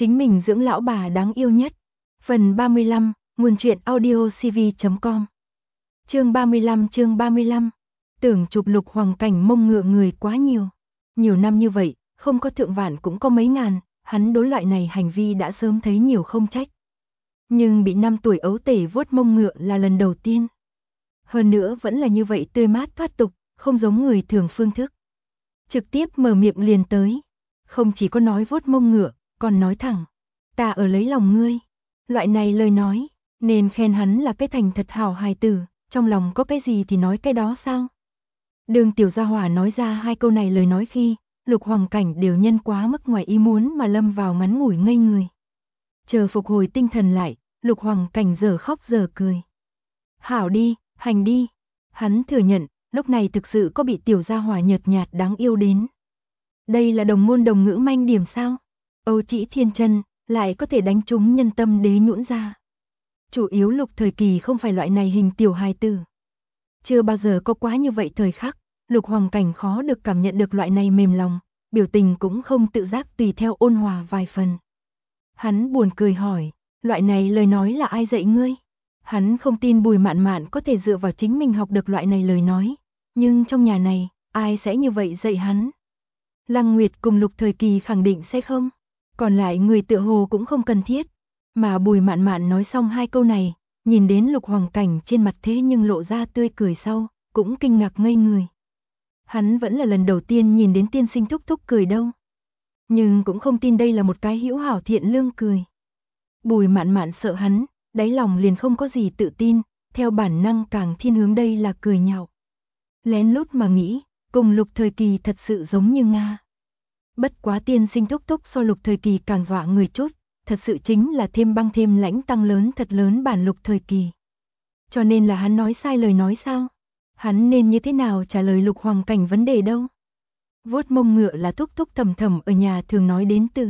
Chính mình dưỡng lão bà đáng yêu nhất. Phần 35, nguồn truyện audiocv.com. Chương 35. Tưởng chụp Lục Hoàng Cảnh mông ngựa người quá nhiều. Nhiều năm như vậy, không có thượng vạn cũng có mấy ngàn, hắn đối loại này hành vi đã sớm thấy nhiều không trách. Nhưng bị 5 tuổi ấu tể vuốt mông ngựa là lần đầu tiên. Hơn nữa vẫn là như vậy tươi mát thoát tục, không giống người thường phương thức. Trực tiếp mở miệng liền tới. Không chỉ có nói vuốt mông ngựa, còn nói thẳng. Ta ở lấy lòng ngươi. Loại này lời nói, nên khen hắn là cái thành thật hảo hài tử, trong lòng có cái gì thì nói cái đó sao? Đường Tiểu Gia Hỏa nói ra hai câu này lời nói khi, Lục Hoàng Cảnh đều nhân quá mức ngoài ý muốn mà lâm vào ngắn ngủi ngây người. Chờ phục hồi tinh thần lại, Lục Hoàng Cảnh giờ khóc giờ cười. Hảo đi, hành đi. Hắn thừa nhận, lúc này thực sự có bị Tiểu Gia Hỏa nhợt nhạt đáng yêu đến. Đây là đồng ngôn đồng ngữ manh điểm sao? Âu Chỉ Thiên Chân lại có thể đánh trúng nhân tâm đế nhũn ra. Chủ yếu Lục thời kỳ không phải loại này hình tiểu hài tử. Chưa bao giờ có quá như vậy thời khắc, Lục Hoàng Cảnh khó được cảm nhận được loại này mềm lòng, biểu tình cũng không tự giác tùy theo ôn hòa vài phần. Hắn buồn cười hỏi, loại này lời nói là ai dạy ngươi? Hắn không tin Bùi Mạn Mạn có thể dựa vào chính mình học được loại này lời nói, nhưng trong nhà này, ai sẽ như vậy dạy hắn? Lăng Nguyệt cùng Lục thời kỳ khẳng định sẽ không, còn lại người tựa hồ cũng không cần thiết. Mà Bùi Mạn Mạn nói xong hai câu này, nhìn đến Lục Hoàng Cảnh trên mặt thế nhưng lộ ra tươi cười sau, cũng kinh ngạc ngây người. Hắn vẫn là lần đầu tiên nhìn đến tiên sinh thúc thúc cười đâu. Nhưng cũng không tin đây là một cái hữu hảo thiện lương cười. Bùi Mạn Mạn sợ hắn, đáy lòng liền không có gì tự tin, theo bản năng càng thiên hướng đây là cười nhạo. Lén lút mà nghĩ, cùng Lục thời kỳ thật sự giống như Nga. Bất quá tiên sinh thúc thúc so Lục thời kỳ càng dọa người chút, thật sự chính là thêm băng thêm lãnh tăng lớn thật lớn bản Lục thời kỳ. Cho nên là hắn nói sai lời nói sao? Hắn nên như thế nào trả lời Lục Hoàng Cảnh vấn đề đâu? Vuốt mông ngựa là thúc thúc thầm thầm ở nhà thường nói đến từ.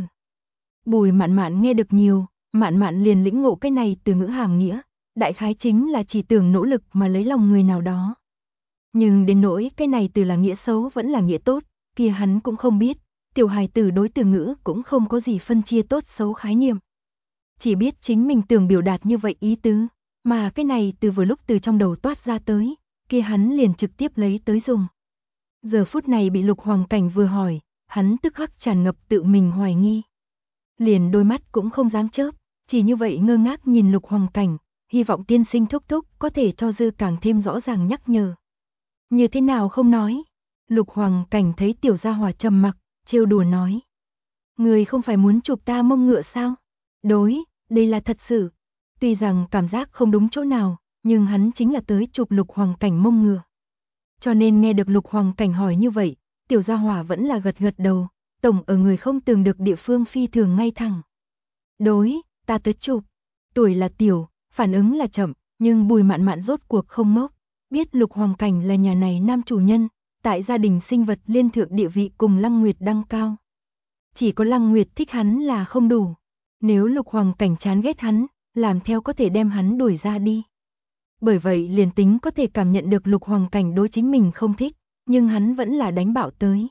Bùi Mạn Mạn nghe được nhiều, Mạn Mạn liền lĩnh ngộ cái này từ ngữ hàm nghĩa, đại khái chính là chỉ tưởng nỗ lực mà lấy lòng người nào đó. Nhưng đến nỗi cái này từ là nghĩa xấu vẫn là nghĩa tốt, kia hắn cũng không biết. Tiểu hài tử đối từ ngữ cũng không có gì phân chia tốt xấu khái niệm. Chỉ biết chính mình tưởng biểu đạt như vậy ý tứ, mà cái này từ vừa lúc từ trong đầu toát ra tới, kia hắn liền trực tiếp lấy tới dùng. Giờ phút này bị Lục Hoàng Cảnh vừa hỏi, hắn tức khắc tràn ngập tự mình hoài nghi. Liền đôi mắt cũng không dám chớp, chỉ như vậy ngơ ngác nhìn Lục Hoàng Cảnh, hy vọng tiên sinh thúc thúc có thể cho dư càng thêm rõ ràng nhắc nhở. Như thế nào không nói? Lục Hoàng Cảnh thấy Tiểu Gia Hỏa trầm mặc, trêu đùa nói. Người không phải muốn chụp ta mông ngựa sao? Đối, đây là thật sự. Tuy rằng cảm giác không đúng chỗ nào, nhưng hắn chính là tới chụp Lục Hoàng Cảnh mông ngựa. Cho nên nghe được Lục Hoàng Cảnh hỏi như vậy, Tiểu Gia Hỏa vẫn là gật gật đầu, tổng ở người không tưởng được địa phương phi thường ngay thẳng. Đối, ta tới chụp. Tuổi là tiểu, phản ứng là chậm, nhưng Bùi Mạn Mạn rốt cuộc không ngốc, biết Lục Hoàng Cảnh là nhà này nam chủ nhân, tại gia đình sinh vật liên thượng địa vị cùng Lăng Nguyệt đăng cao. Chỉ có Lăng Nguyệt thích hắn là không đủ. Nếu Lục Hoàng Cảnh chán ghét hắn, làm theo có thể đem hắn đuổi ra đi. Bởi vậy liền tính có thể cảm nhận được Lục Hoàng Cảnh đối chính mình không thích, nhưng hắn vẫn là đánh bạo tới.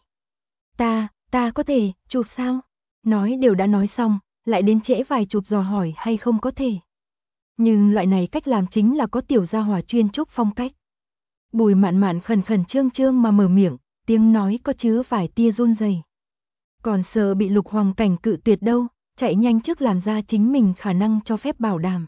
Ta có thể, chụp sao? Nói đều đã nói xong, lại đến trễ vài chụp dò hỏi hay không có thể. Nhưng loại này cách làm chính là có Tiểu Gia Hỏa chuyên trúc phong cách. Bùi Mạn Mạn khẩn khẩn trương trương mà mở miệng, tiếng nói có chứa vài tia run rẩy. Còn sợ bị Lục Hoàng Cảnh cự tuyệt đâu, chạy nhanh trước làm ra chính mình khả năng cho phép bảo đảm.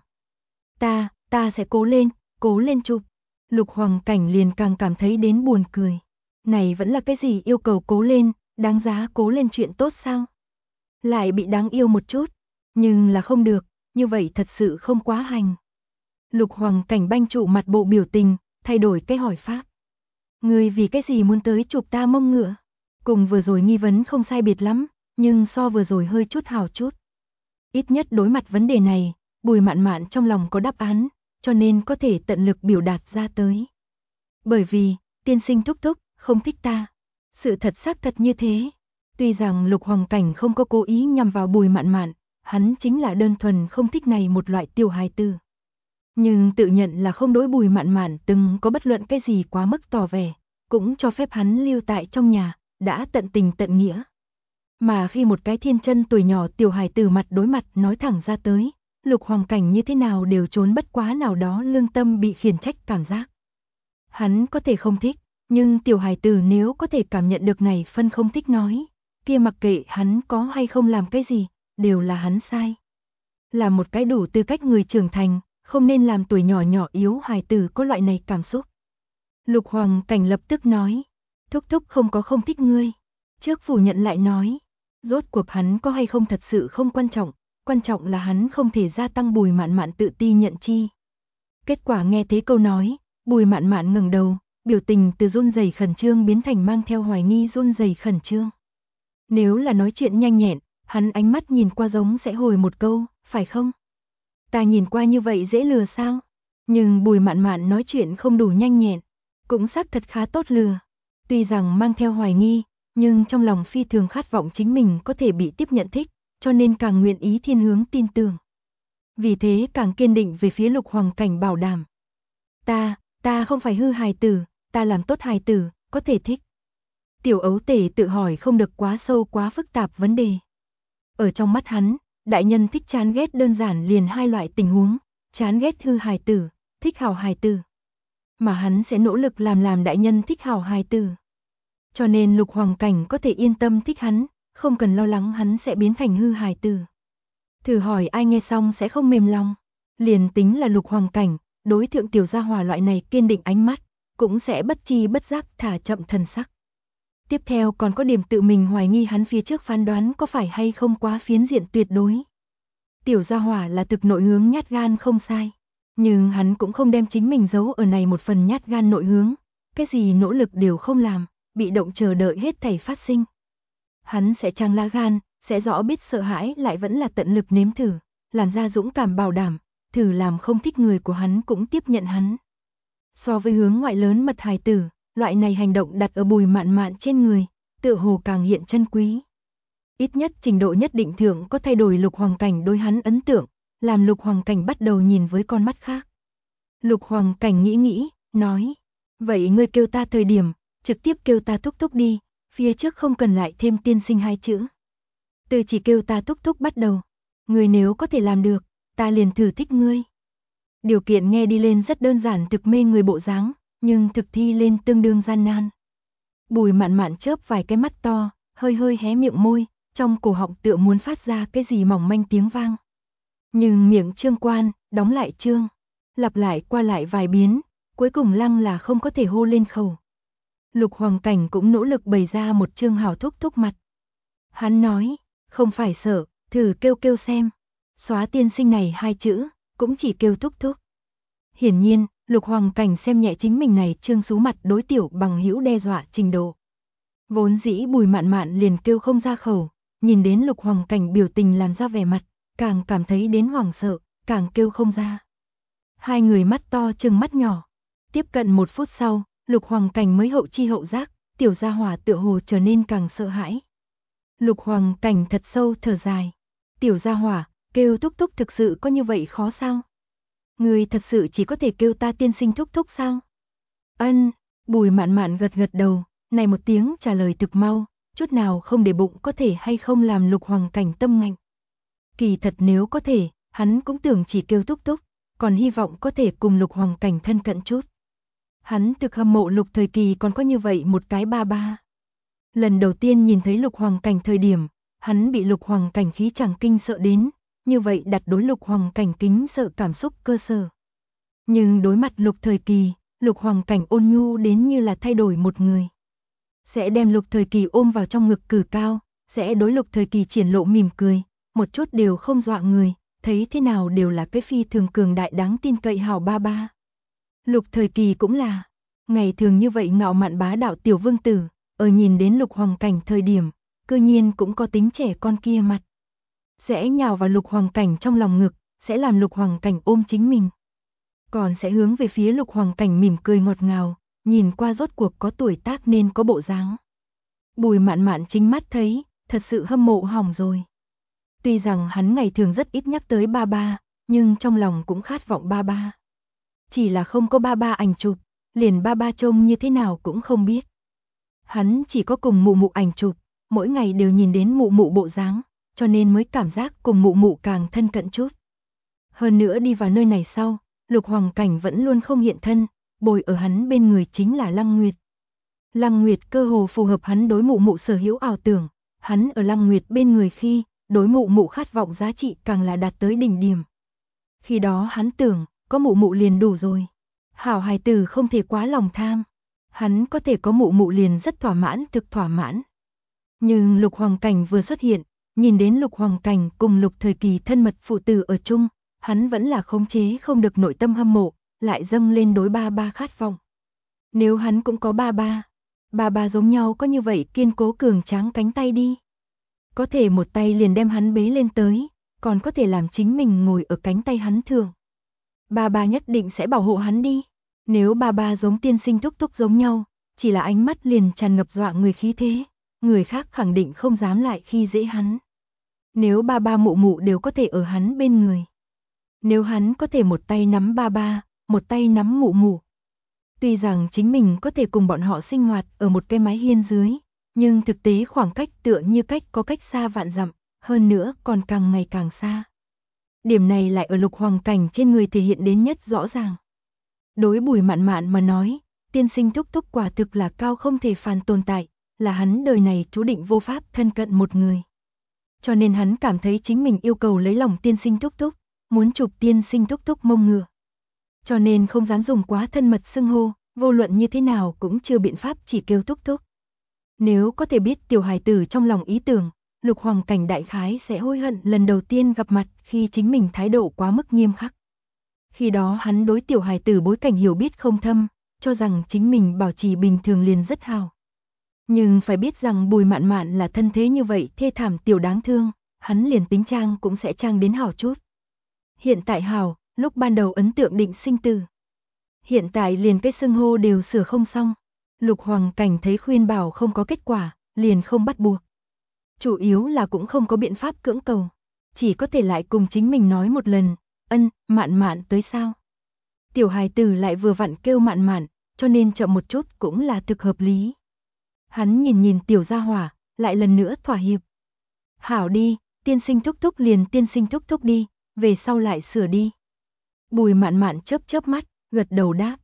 Ta sẽ cố lên chụp. Lục Hoàng Cảnh liền càng cảm thấy đến buồn cười. Này vẫn là cái gì yêu cầu cố lên, đáng giá cố lên chuyện tốt sao? Lại bị đáng yêu một chút, nhưng là không được, như vậy thật sự không quá hành. Lục Hoàng Cảnh banh trụ mặt bộ biểu tình, thay đổi cái hỏi pháp. Ngươi vì cái gì muốn tới chụp ta mông ngựa? Cùng vừa rồi nghi vấn không sai biệt lắm, nhưng so vừa rồi hơi chút hào chút. Ít nhất đối mặt vấn đề này, Bùi Mạn Mạn trong lòng có đáp án, cho nên có thể tận lực biểu đạt ra tới. Bởi vì, tiên sinh thúc thúc, không thích ta. Sự thật xác thật như thế. Tuy rằng Lục Hoàng Cảnh không có cố ý nhằm vào Bùi Mạn Mạn, hắn chính là đơn thuần không thích này một loại tiểu hài tử. Nhưng tự nhận là không đối Bùi Mạn Mạn từng có bất luận cái gì quá mức tỏ vẻ, cũng cho phép hắn lưu tại trong nhà, đã tận tình tận nghĩa. Mà khi một cái thiên chân tuổi nhỏ tiểu hài tử mặt đối mặt nói thẳng ra tới, Lục Hoàng Cảnh như thế nào đều trốn bất quá nào đó lương tâm bị khiển trách cảm giác. Hắn có thể không thích, nhưng tiểu hài tử nếu có thể cảm nhận được này phân không thích nói, kia mặc kệ hắn có hay không làm cái gì, đều là hắn sai. Là một cái đủ tư cách người trưởng thành, không nên làm tuổi nhỏ nhỏ yếu hài tử có loại này cảm xúc. Lục Hoàng Cảnh lập tức nói, thúc thúc không có không thích ngươi. Trước phủ nhận lại nói, rốt cuộc hắn có hay không thật sự không quan trọng là hắn không thể gia tăng Bùi Mạn Mạn tự ti nhận chi. Kết quả nghe thế câu nói, Bùi Mạn Mạn ngẩng đầu, biểu tình từ run rẩy khẩn trương biến thành mang theo hoài nghi run rẩy khẩn trương. Nếu là nói chuyện nhanh nhẹn, hắn ánh mắt nhìn qua giống sẽ hồi một câu, phải không? Ta nhìn qua như vậy dễ lừa sao? Nhưng Bùi Mạn Mạn nói chuyện không đủ nhanh nhẹn, cũng xác thật khá tốt lừa. Tuy rằng mang theo hoài nghi, nhưng trong lòng phi thường khát vọng chính mình có thể bị tiếp nhận thích, cho nên càng nguyện ý thiên hướng tin tưởng. Vì thế càng kiên định về phía Lục Hoàng Cảnh bảo đảm. Ta không phải hư hài tử, ta làm tốt hài tử, có thể thích. Tiểu ấu tể tự hỏi không được quá sâu quá phức tạp vấn đề. Ở trong mắt hắn, đại nhân thích chán ghét đơn giản liền hai loại tình huống, chán ghét hư hài tử, thích hảo hài tử. Mà hắn sẽ nỗ lực làm đại nhân thích hảo hài tử. Cho nên Lục Hoàng Cảnh có thể yên tâm thích hắn, không cần lo lắng hắn sẽ biến thành hư hài tử. Thử hỏi ai nghe xong sẽ không mềm lòng. Liền tính là Lục Hoàng Cảnh, đối thượng tiểu gia hỏa loại này kiên định ánh mắt, cũng sẽ bất chi bất giác thả chậm thần sắc. Tiếp theo còn có điểm tự mình hoài nghi hắn phía trước phán đoán có phải hay không quá phiến diện tuyệt đối. Tiểu gia hỏa là thực nội hướng nhát gan không sai, nhưng hắn cũng không đem chính mình giấu ở này một phần nhát gan nội hướng, cái gì nỗ lực đều không làm, bị động chờ đợi hết thảy phát sinh. Hắn sẽ trang lá gan, sẽ rõ biết sợ hãi lại vẫn là tận lực nếm thử, làm ra dũng cảm bảo đảm, thử làm không thích người của hắn cũng tiếp nhận hắn. So với hướng ngoại lớn mật hài tử, loại này hành động đặt ở Bùi Mạn Mạn trên người, tựa hồ càng hiện chân quý. Ít nhất trình độ nhất định thượng có thay đổi Lục Hoàng Cảnh đối hắn ấn tượng, làm Lục Hoàng Cảnh bắt đầu nhìn với con mắt khác. Lục Hoàng Cảnh nghĩ, nói, vậy ngươi kêu ta thời điểm, trực tiếp kêu ta thúc thúc đi, phía trước không cần lại thêm tiên sinh hai chữ. Từ chỉ kêu ta thúc thúc bắt đầu, ngươi nếu có thể làm được, ta liền thử thích ngươi. Điều kiện nghe đi lên rất đơn giản thực mê người bộ dáng, nhưng thực thi lên tương đương gian nan. Bùi Mạn Mạn chớp vài cái mắt to, hơi hé miệng môi, trong cổ họng tựa muốn phát ra cái gì mỏng manh tiếng vang. Nhưng miệng trương quan, đóng lại trương, lặp lại qua lại vài biến, cuối cùng lăng là không có thể hô lên khẩu. Lục Hoàng Cảnh cũng nỗ lực bày ra một trương hào thúc thúc mặt. Hắn nói, không phải sợ, thử kêu xem. Xóa tiên sinh này hai chữ, cũng chỉ kêu thúc thúc. Hiển nhiên, Lục Hoàng Cảnh xem nhẹ chính mình này trương xú mặt đối tiểu bằng hữu đe dọa trình độ. Vốn dĩ Bùi Mạn Mạn liền kêu không ra khẩu, nhìn đến Lục Hoàng Cảnh biểu tình làm ra vẻ mặt, càng cảm thấy đến hoảng sợ, càng kêu không ra. Hai người mắt to trừng mắt nhỏ. Tiếp cận 1 phút sau, Lục Hoàng Cảnh mới hậu chi hậu giác, tiểu gia hỏa tựa hồ trở nên càng sợ hãi. Lục Hoàng Cảnh thật sâu thở dài. Tiểu gia hỏa, kêu thúc thúc thực sự có như vậy khó sao? Người thật sự chỉ có thể kêu ta tiên sinh thúc thúc sao? Ân, Bùi Mạn Mạn gật đầu, này một tiếng trả lời thực mau, chút nào không để bụng có thể hay không làm Lục Hoàng Cảnh tâm ngạnh. Kỳ thật nếu có thể, hắn cũng tưởng chỉ kêu thúc thúc, còn hy vọng có thể cùng Lục Hoàng Cảnh thân cận chút. Hắn thực hâm mộ Lục Thời Kỳ còn có như vậy một cái ba ba. Lần đầu tiên nhìn thấy Lục Hoàng Cảnh thời điểm, hắn bị Lục Hoàng Cảnh khí chàng kinh sợ đến, như vậy đặt đối Lục Hoàng Cảnh kính sợ cảm xúc cơ sở. Nhưng đối mặt Lục Thời Kỳ, Lục Hoàng Cảnh ôn nhu đến như là thay đổi một người. Sẽ đem Lục Thời Kỳ ôm vào trong ngực cử cao, sẽ đối Lục Thời Kỳ triển lộ mỉm cười, một chút đều không dọa người, thấy thế nào đều là cái phi thường cường đại đáng tin cậy hảo ba ba. Lục Thời Kỳ cũng là, ngày thường như vậy ngạo mạn bá đạo tiểu vương tử, ở nhìn đến Lục Hoàng Cảnh thời điểm, cư nhiên cũng có tính trẻ con kia mặt. Sẽ nhào vào Lục Hoàng Cảnh trong lòng ngực, sẽ làm Lục Hoàng Cảnh ôm chính mình. Còn sẽ hướng về phía Lục Hoàng Cảnh mỉm cười ngọt ngào, nhìn qua rốt cuộc có tuổi tác nên có bộ dáng. Bùi Mạn Mạn chính mắt thấy, thật sự hâm mộ hỏng rồi. Tuy rằng hắn ngày thường rất ít nhắc tới ba ba, nhưng trong lòng cũng khát vọng ba ba. Chỉ là không có ba ba ảnh chụp, liền ba ba trông như thế nào cũng không biết. Hắn chỉ có cùng mụ mụ ảnh chụp, mỗi ngày đều nhìn đến mụ mụ bộ dáng, cho nên mới cảm giác cùng mụ mụ càng thân cận chút. Hơn nữa đi vào nơi này sau, Lục Hoàng Cảnh vẫn luôn không hiện thân, bồi ở hắn bên người chính là Lăng Nguyệt. Lăng Nguyệt cơ hồ phù hợp hắn đối mụ mụ sở hữu ảo tưởng, hắn ở Lăng Nguyệt bên người khi, đối mụ mụ khát vọng giá trị càng là đạt tới đỉnh điểm. Khi đó hắn tưởng, có mụ mụ liền đủ rồi. Hảo hài tử không thể quá lòng tham. Hắn có thể có mụ mụ liền rất thỏa mãn, thực thỏa mãn. Nhưng Lục Hoàng Cảnh vừa xuất hiện, nhìn đến Lục Hoàng Cảnh cùng Lục Thời Kỳ thân mật phụ tử ở chung, hắn vẫn là khống chế không được nội tâm hâm mộ, lại dâng lên đối ba ba khát vọng. Nếu hắn cũng có ba ba giống nhau có như vậy kiên cố cường tráng cánh tay đi. Có thể một tay liền đem hắn bế lên tới, còn có thể làm chính mình ngồi ở cánh tay hắn thường. Ba ba nhất định sẽ bảo hộ hắn đi. Nếu ba ba giống tiên sinh thúc thúc giống nhau, chỉ là ánh mắt liền tràn ngập dọa người khí thế, người khác khẳng định không dám lại khi dễ hắn. Nếu ba ba mụ mụ đều có thể ở hắn bên người. Nếu hắn có thể một tay nắm ba ba, một tay nắm mụ mụ. Tuy rằng chính mình có thể cùng bọn họ sinh hoạt ở một cái mái hiên dưới, nhưng thực tế khoảng cách tựa như có cách xa vạn dặm, hơn nữa còn càng ngày càng xa. Điểm này lại ở Lục Hoàng Cảnh trên người thể hiện đến nhất rõ ràng. Đối Bùi Mạn Mạn mà nói, tiên sinh thúc thúc quả thực là cao không thể phàn tồn tại, là hắn đời này chú định vô pháp thân cận một người. Cho nên hắn cảm thấy chính mình yêu cầu lấy lòng tiên sinh thúc thúc, muốn chụp tiên sinh thúc thúc mông ngựa. Cho nên không dám dùng quá thân mật xưng hô, vô luận như thế nào cũng chưa biện pháp chỉ kêu thúc thúc. Nếu có thể biết tiểu hài tử trong lòng ý tưởng, Lục Hoàng Cảnh đại khái sẽ hối hận lần đầu tiên gặp mặt khi chính mình thái độ quá mức nghiêm khắc. Khi đó hắn đối tiểu hài tử bối cảnh hiểu biết không thâm, cho rằng chính mình bảo trì bình thường liền rất hào. Nhưng phải biết rằng Bùi Mạn Mạn là thân thế như vậy thê thảm tiểu đáng thương, hắn liền tính trang cũng sẽ trang đến hảo chút. Hiện tại hảo, lúc ban đầu ấn tượng định sinh tử. Hiện tại liền cái xưng hô đều sửa không xong. Lục Hoàng Cảnh thấy khuyên bảo không có kết quả, liền không bắt buộc. Chủ yếu là cũng không có biện pháp cưỡng cầu, chỉ có thể lại cùng chính mình nói một lần, Mạn Mạn tới sao? Tiểu hài tử lại vừa vặn kêu Mạn Mạn, cho nên chậm một chút cũng là thực hợp lý. Hắn nhìn tiểu gia hỏa, lại lần nữa thỏa hiệp. Hảo đi, tiên sinh thúc thúc liền tiên sinh thúc thúc đi, về sau lại sửa đi. Bùi Mạn Mạn chớp mắt, gật đầu đáp.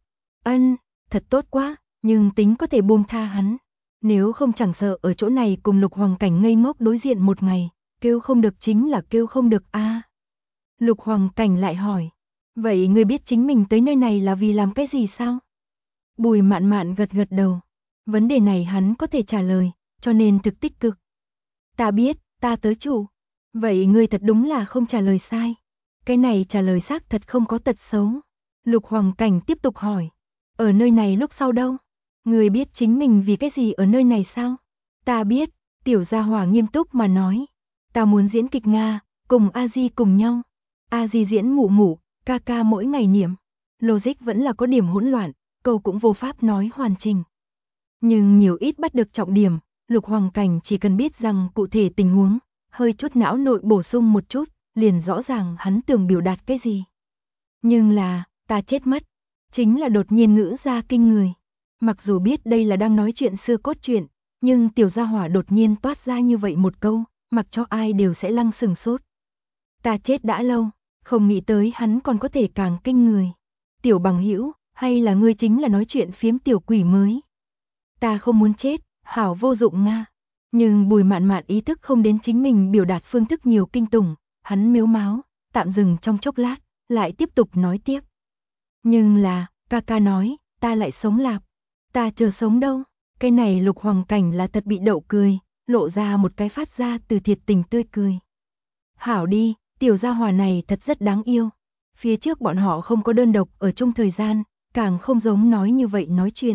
Thật tốt quá, nhưng tính có thể buông tha hắn. Nếu không chẳng sợ ở chỗ này cùng Lục Hoàng Cảnh ngây ngốc đối diện một ngày, kêu không được chính là kêu không được a. Lục Hoàng Cảnh lại hỏi, vậy ngươi biết chính mình tới nơi này là vì làm cái gì sao? Bùi Mạn Mạn gật đầu. Vấn đề này hắn có thể trả lời, cho nên thực tích cực. Ta biết, ta tới chủ. Vậy ngươi thật đúng là không trả lời sai. Cái này trả lời xác thật không có tật xấu. Lục Hoàng Cảnh tiếp tục hỏi, ở nơi này lúc sau đâu? Ngươi biết chính mình vì cái gì ở nơi này sao? Ta biết, tiểu gia hỏa nghiêm túc mà nói. Ta muốn diễn kịch Nga, cùng A Di cùng nhau. A Di diễn mụ mụ, ca ca mỗi ngày niệm. Logic vẫn là có điểm hỗn loạn, câu cũng vô pháp nói hoàn chỉnh. Nhưng nhiều ít bắt được trọng điểm, Lục Hoàng Cảnh chỉ cần biết rằng cụ thể tình huống, hơi chút não nội bổ sung một chút, liền rõ ràng hắn tưởng biểu đạt cái gì. Nhưng là, ta chết mất, chính là đột nhiên ngữ ra kinh người. Mặc dù biết đây là đang nói chuyện xưa cốt truyện, nhưng tiểu gia hỏa đột nhiên toát ra như vậy một câu, mặc cho ai đều sẽ lăng sừng sốt. Ta chết đã lâu, không nghĩ tới hắn còn có thể càng kinh người. Tiểu bằng hữu, hay là ngươi chính là nói chuyện phiếm tiểu quỷ mới? Ta không muốn chết, hảo vô dụng Nga. Nhưng Bùi Mạn Mạn ý thức không đến chính mình biểu đạt phương thức nhiều kinh tủng, hắn mếu máo, tạm dừng trong chốc lát, lại tiếp tục nói tiếp. Nhưng là, ca ca nói, ta lại sống lạp. Ta chờ sống đâu? Cái này Lục Hoàng Cảnh là thật bị đậu cười, lộ ra một cái phát ra từ thiệt tình tươi cười. Hảo đi, tiểu gia hỏa này thật rất đáng yêu. Phía trước bọn họ không có đơn độc ở chung thời gian, càng không giống nói như vậy nói chuyện.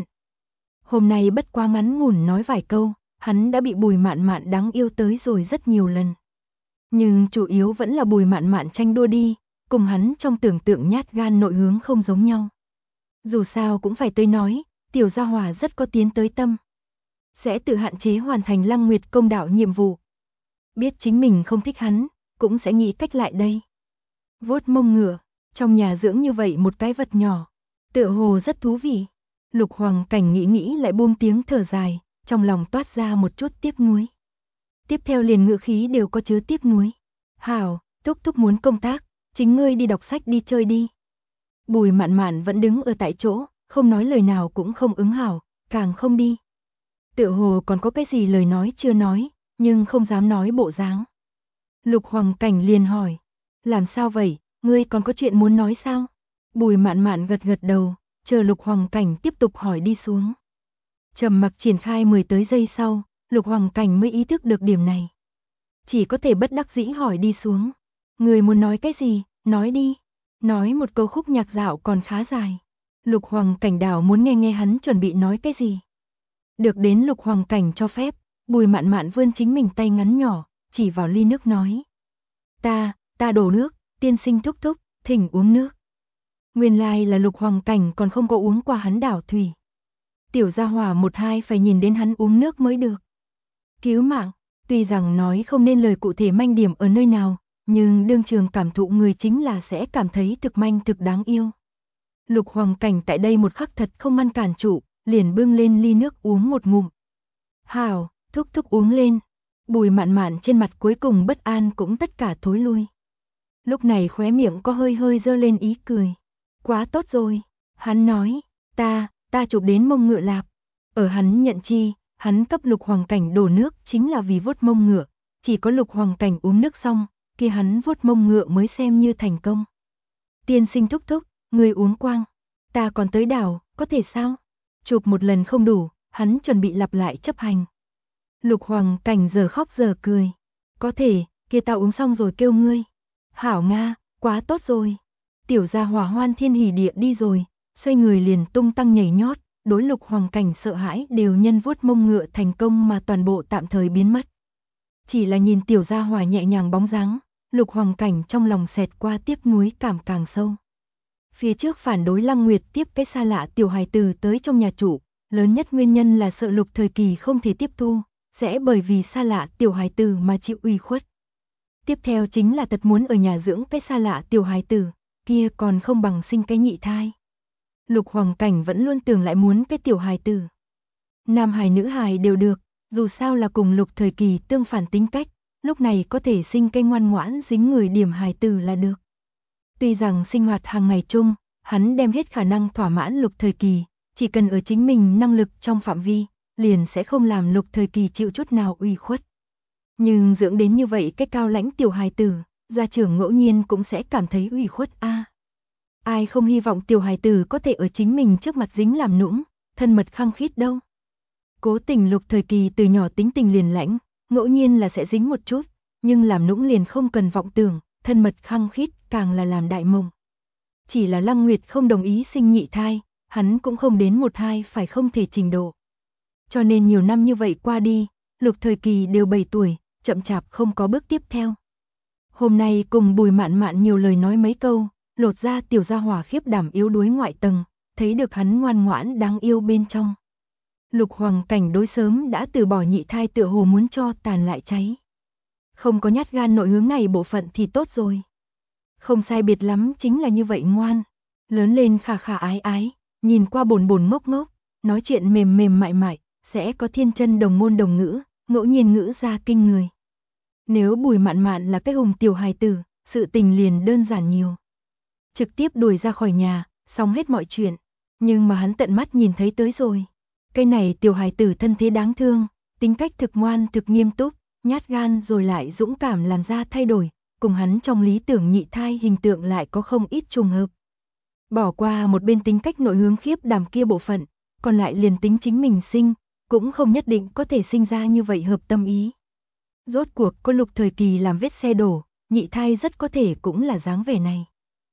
Hôm nay bất quá ngắn ngủn nói vài câu, hắn đã bị Bùi Mạn Mạn đáng yêu tới rồi rất nhiều lần. Nhưng chủ yếu vẫn là Bùi Mạn Mạn tranh đua đi, cùng hắn trong tưởng tượng nhát gan nội hướng không giống nhau. Dù sao cũng phải tới nói, tiểu gia hỏa rất có tiến tới tâm. Sẽ tự hạn chế hoàn thành Lăng Nguyệt công đạo nhiệm vụ. Biết chính mình không thích hắn, cũng sẽ nghĩ cách lại đây. Vuốt mông ngựa, trong nhà dưỡng như vậy một cái vật nhỏ, tựa hồ rất thú vị. Lục Hoàng Cảnh nghĩ lại buông tiếng thở dài, trong lòng toát ra một chút tiếc nuối. tiếp theo liền ngữ khí đều có chứa tiếc nuối. Hảo, Thúc Thúc muốn công tác, chính ngươi đi đọc sách đi chơi đi. Bùi Mạn Mạn vẫn đứng ở tại chỗ, không nói lời nào cũng không ứng hảo, càng không đi. Tựa hồ còn có cái gì lời nói chưa nói, nhưng không dám nói bộ dáng. Lục Hoàng Cảnh liền hỏi, làm sao vậy, ngươi còn có chuyện muốn nói sao? Bùi Mạn Mạn gật gật đầu, chờ Lục Hoàng Cảnh tiếp tục hỏi đi xuống. Trầm mặc triển khai 10 tới giây sau, Lục Hoàng Cảnh mới ý thức được điểm này. Chỉ có thể bất đắc dĩ hỏi đi xuống. Người muốn nói cái gì, nói đi. Nói một câu khúc nhạc dạo còn khá dài. Lục Hoàng Cảnh đảo muốn nghe nghe hắn chuẩn bị nói cái gì. Được đến Lục Hoàng Cảnh cho phép, Bùi Mạn Mạn vươn chính mình tay ngắn nhỏ, chỉ vào ly nước nói. Ta đổ nước, tiên sinh Thúc Thúc, thỉnh uống nước. Nguyên lai là Lục Hoàng Cảnh còn không có uống qua hắn đảo thủy. Tiểu gia hỏa một hai phải nhìn đến hắn uống nước mới được. Cứu mạng, tuy rằng nói không nên lời cụ thể manh điểm ở nơi nào, nhưng đương trường cảm thụ người chính là sẽ cảm thấy thực manh thực đáng yêu. Lục Hoàng Cảnh tại đây một khắc thật không ngăn cản trụ, liền bưng lên ly nước uống một ngụm. Hảo, Thúc Thúc uống lên. Bùi Mạn Mạn trên mặt cuối cùng bất an cũng tất cả thối lui. Lúc này khóe miệng có hơi hơi dơ lên ý cười. Quá tốt rồi, hắn nói, ta chụp đến mông ngựa lạp. Ở hắn nhận chi, hắn cấp Lục Hoàng Cảnh đổ nước chính là vì vuốt mông ngựa, chỉ có Lục Hoàng Cảnh uống nước xong, kia hắn vuốt mông ngựa mới xem như thành công. Tiên sinh Thúc Thúc, người uống quang, ta còn tới đảo, có thể sao? Chụp một lần không đủ, hắn chuẩn bị lặp lại chấp hành. Lục Hoàng Cảnh giờ khóc giờ cười. Có thể, kia tao uống xong rồi kêu ngươi. Hảo Nga, quá tốt rồi. Tiểu gia hỏa hoan thiên hỉ địa đi rồi, xoay người liền tung tăng nhảy nhót, đối Lục Hoàng Cảnh sợ hãi đều nhân vuốt mông ngựa thành công mà toàn bộ tạm thời biến mất. Chỉ là nhìn tiểu gia hỏa nhẹ nhàng bóng dáng, Lục Hoàng Cảnh trong lòng xẹt qua tiếc nuối cảm càng sâu. Phía trước phản đối Lăng Nguyệt tiếp cái xa lạ tiểu hài tử tới trong nhà chủ, lớn nhất nguyên nhân là sợ Lục Thời Kỳ không thể tiếp thu, sẽ bởi vì xa lạ tiểu hài tử mà chịu ủy khuất. Tiếp theo chính là thật muốn ở nhà dưỡng cái xa lạ tiểu hài tử, kia còn không bằng sinh cái nhị thai. Lục Hoàng Cảnh vẫn luôn tưởng lại muốn cái tiểu hài tử. Nam hài nữ hài đều được, dù sao là cùng Lục Thời Kỳ tương phản tính cách, lúc này có thể sinh cái ngoan ngoãn dính người điểm hài tử là được. Tuy rằng sinh hoạt hàng ngày chung, hắn đem hết khả năng thỏa mãn Lục Thời Kỳ, chỉ cần ở chính mình năng lực trong phạm vi, liền sẽ không làm Lục Thời Kỳ chịu chút nào ủy khuất. Nhưng dưỡng đến như vậy cái cao lãnh tiểu hài tử, gia trưởng ngẫu nhiên cũng sẽ cảm thấy ủy khuất a. Ai không hy vọng tiểu hài tử có thể ở chính mình trước mặt dính làm nũng, thân mật khăng khít đâu. Cố tình Lục Thời Kỳ từ nhỏ tính tình liền lãnh, ngẫu nhiên là sẽ dính một chút, nhưng làm nũng liền không cần vọng tưởng, thân mật khăng khít càng là làm đại mộng. Chỉ là Lăng Nguyệt không đồng ý sinh nhị thai, hắn cũng không đến một hai phải không thể trình độ. Cho nên nhiều năm như vậy qua đi, Lục Thời Kỳ đều 7 tuổi, chậm chạp không có bước tiếp theo. Hôm nay cùng Bùi Mạn Mạn nhiều lời nói mấy câu, lột ra tiểu gia hỏa khiếp đảm yếu đuối ngoại tầng, thấy được hắn ngoan ngoãn đáng yêu bên trong. Lục Hoàng Cảnh đối sớm đã từ bỏ nhị thai tựa hồ muốn cho tàn lại cháy. Không có nhát gan nội hướng này bộ phận thì tốt rồi. Không sai biệt lắm chính là như vậy ngoan. Lớn lên khả khả ái ái, nhìn qua bồn bồn ngốc ngốc, nói chuyện mềm mềm mại mại, sẽ có thiên chân đồng ngôn đồng ngữ, ngẫu nhiên ngữ ra kinh người. Nếu Bùi Mạn Mạn là cái hùng tiểu hài tử, sự tình liền đơn giản nhiều. Trực tiếp đuổi ra khỏi nhà, xong hết mọi chuyện. Nhưng mà hắn tận mắt nhìn thấy tới rồi. Cái này tiểu hài tử thân thế đáng thương, tính cách thực ngoan thực nghiêm túc, nhát gan rồi lại dũng cảm làm ra thay đổi, cùng hắn trong lý tưởng nhị thai hình tượng lại có không ít trùng hợp. Bỏ qua một bên tính cách nội hướng khiếp đảm kia bộ phận, còn lại liền tính chính mình sinh, cũng không nhất định có thể sinh ra như vậy hợp tâm ý. Rốt cuộc có Lục Thời Kỳ làm vết xe đổ, nhị thai rất có thể cũng là dáng vẻ này.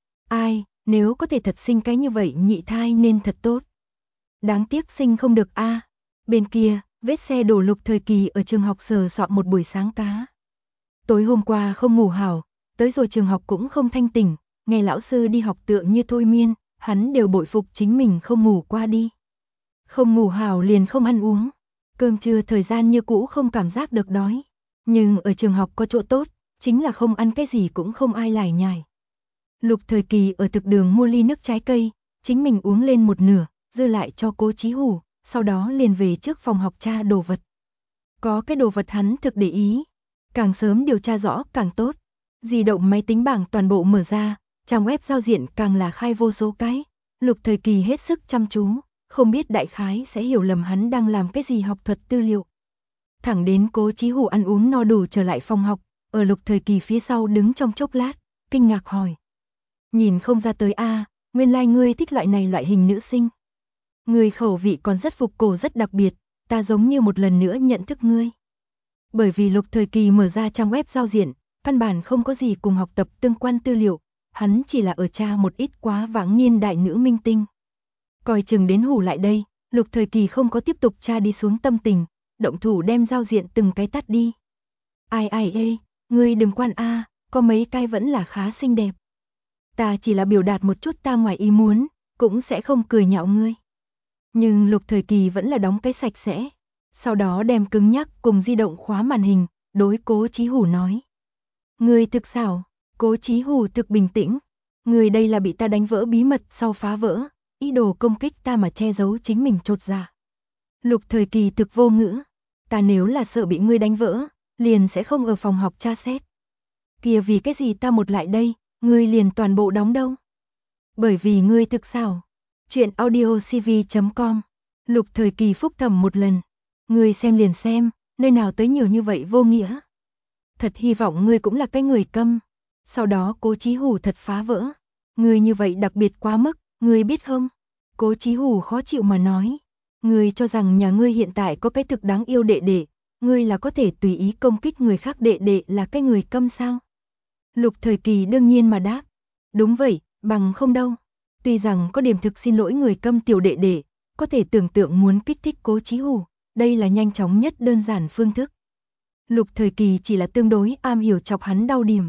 Ai, nếu có thể thật sinh cái như vậy nhị thai nên thật tốt. Đáng tiếc sinh không được a. Bên kia, vết xe đổ Lục Thời Kỳ ở trường học sờ soạn một buổi sáng cá. Tối hôm qua không ngủ hảo, tới rồi trường học cũng không thanh tỉnh, nghe lão sư đi học tựa như thôi miên, hắn đều bội phục chính mình không ngủ qua đi. Không ngủ hảo liền không ăn uống, cơm trưa thời gian như cũ không cảm giác được đói. Nhưng ở trường học có chỗ tốt, chính là không ăn cái gì cũng không ai lải nhải. Lục Thời Kỳ ở thực đường mua ly nước trái cây, chính mình uống lên một nửa, dư lại cho Cố Chí Hủ, sau đó liền về trước phòng học tra đồ vật. Có cái đồ vật hắn thực để ý. Càng sớm điều tra rõ càng tốt. Di động máy tính bảng toàn bộ mở ra, trang web giao diện càng là khai vô số cái. Lục Thời Kỳ hết sức chăm chú, không biết đại khái sẽ hiểu lầm hắn đang làm cái gì học thuật tư liệu. Thẳng đến Cố Chí Hủ ăn uống no đủ trở lại phòng học, ở Lục Thời Kỳ phía sau đứng trong chốc lát, kinh ngạc hỏi. Nhìn không ra tới a, nguyên lai ngươi thích loại này loại hình nữ sinh. Ngươi khẩu vị còn rất phục cổ rất đặc biệt, ta giống như một lần nữa nhận thức ngươi. Bởi vì Lục Thời Kỳ mở ra trang web giao diện, căn bản không có gì cùng học tập tương quan tư liệu, hắn chỉ là ở tra một ít quá vãng niên đại nữ minh tinh. Coi chừng đến Hủ lại đây, Lục Thời Kỳ không có tiếp tục tra đi xuống tâm tình, động thủ đem giao diện từng cái tắt đi. Ai ê, ngươi đừng quan a, có mấy cái vẫn là khá xinh đẹp. Ta chỉ là biểu đạt một chút ta ngoài ý muốn, cũng sẽ không cười nhạo ngươi. Nhưng Lục Thời Kỳ vẫn là đóng cái sạch sẽ. Sau đó đem cứng nhắc cùng di động khóa màn hình, đối Cố Chí Hủ nói. Ngươi thực xảo. Cố Chí Hủ thực bình tĩnh. Ngươi đây là bị ta đánh vỡ bí mật sau phá vỡ, ý đồ công kích ta mà che giấu chính mình chột dạ. Lục Thời Kỳ thực vô ngữ. Ta nếu là sợ bị ngươi đánh vỡ, liền sẽ không ở phòng học tra xét. Kìa vì cái gì ta một lại đây, ngươi liền toàn bộ đóng đâu. Bởi vì ngươi thực xảo. Chuyện audiocv.com. Lục Thời Kỳ phúc thầm một lần. Ngươi xem liền xem, nơi nào tới nhiều như vậy vô nghĩa. Thật hy vọng ngươi cũng là cái người câm. Sau đó Cố Chí Hủ thật phá vỡ. Ngươi như vậy đặc biệt quá mức, ngươi biết không? Cố Chí Hủ khó chịu mà nói. Ngươi cho rằng nhà ngươi hiện tại có cái thực đáng yêu đệ đệ, ngươi là có thể tùy ý công kích người khác đệ đệ là cái người câm sao? Lục Thời Kỳ đương nhiên mà đáp. Đúng vậy, bằng không đâu. Tuy rằng có điểm thực xin lỗi người câm tiểu đệ đệ, có thể tưởng tượng muốn kích thích Cố Chí Hủ, đây là nhanh chóng nhất đơn giản phương thức. Lục Thời Kỳ chỉ là tương đối am hiểu chọc hắn đau điểm.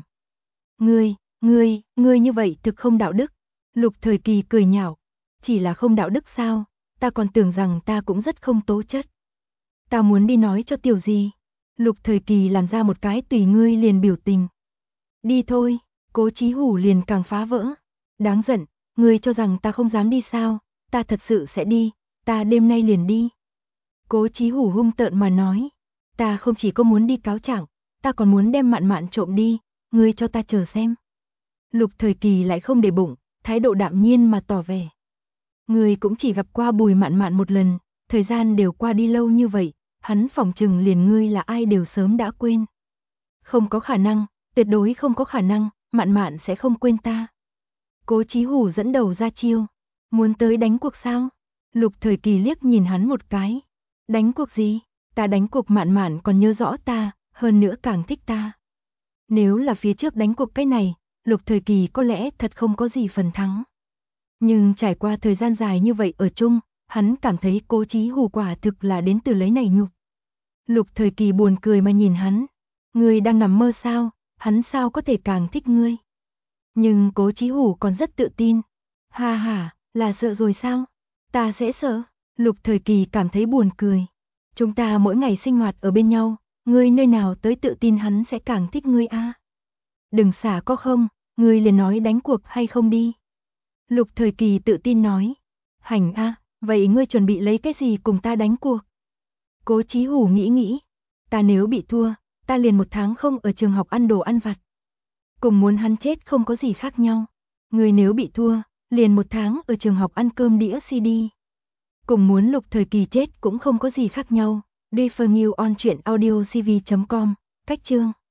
Ngươi như vậy thực không đạo đức. Lục Thời Kỳ cười nhạo. Chỉ là không đạo đức sao, ta còn tưởng rằng ta cũng rất không tố chất. Ta muốn đi nói cho tiểu gì. Lục Thời Kỳ làm ra một cái tùy ngươi liền biểu tình. Đi thôi, Cố Chí Hủ liền càng phá vỡ. Đáng giận, ngươi cho rằng ta không dám đi sao, ta thật sự sẽ đi, ta đêm nay liền đi. Cố Chí Hủ hung tợn mà nói, ta không chỉ có muốn đi cáo trạng, ta còn muốn đem Mạn Mạn trộm đi, ngươi cho ta chờ xem. Lục Thời Kỳ lại không để bụng, thái độ đạm nhiên mà tỏ vẻ. Ngươi cũng chỉ gặp qua Bùi Mạn Mạn một lần, thời gian đều qua đi lâu như vậy, hắn phỏng chừng liền ngươi là ai đều sớm đã quên. Không có khả năng, tuyệt đối không có khả năng, Mạn Mạn sẽ không quên ta. Cố Chí Hủ dẫn đầu ra chiêu, muốn tới đánh cuộc sao? Lục Thời Kỳ liếc nhìn hắn một cái. Đánh cuộc gì? Ta đánh cuộc Mạn Mạn còn nhớ rõ ta, hơn nữa càng thích ta. Nếu là phía trước đánh cuộc cái này, Lục Thời Kỳ có lẽ thật không có gì phần thắng. Nhưng trải qua thời gian dài như vậy ở chung, hắn cảm thấy Cố Chí Hủ quả thực là đến từ lấy này nhục. Lục Thời Kỳ buồn cười mà nhìn hắn. Ngươi đang nằm mơ sao, hắn sao có thể càng thích ngươi. Nhưng Cố Chí Hủ còn rất tự tin. Ha ha, là sợ rồi sao? Ta sẽ sợ. Lục Thời Kỳ cảm thấy buồn cười. Chúng ta mỗi ngày sinh hoạt ở bên nhau, ngươi nơi nào tới tự tin hắn sẽ càng thích ngươi a? Đừng xả có không, ngươi liền nói đánh cuộc hay không đi. Lục Thời Kỳ tự tin nói. Hành a, vậy ngươi chuẩn bị lấy cái gì cùng ta đánh cuộc? Cố Chí Hủ nghĩ. Ta nếu bị thua, ta liền 1 tháng không ở trường học ăn đồ ăn vặt. Cùng muốn hắn chết không có gì khác nhau. Ngươi nếu bị thua, liền 1 tháng ở trường học ăn cơm đĩa CD. Cùng muốn Lục Thời Kỳ chết cũng không có gì khác nhau. Refer New on truyện audiocv.com, cách chương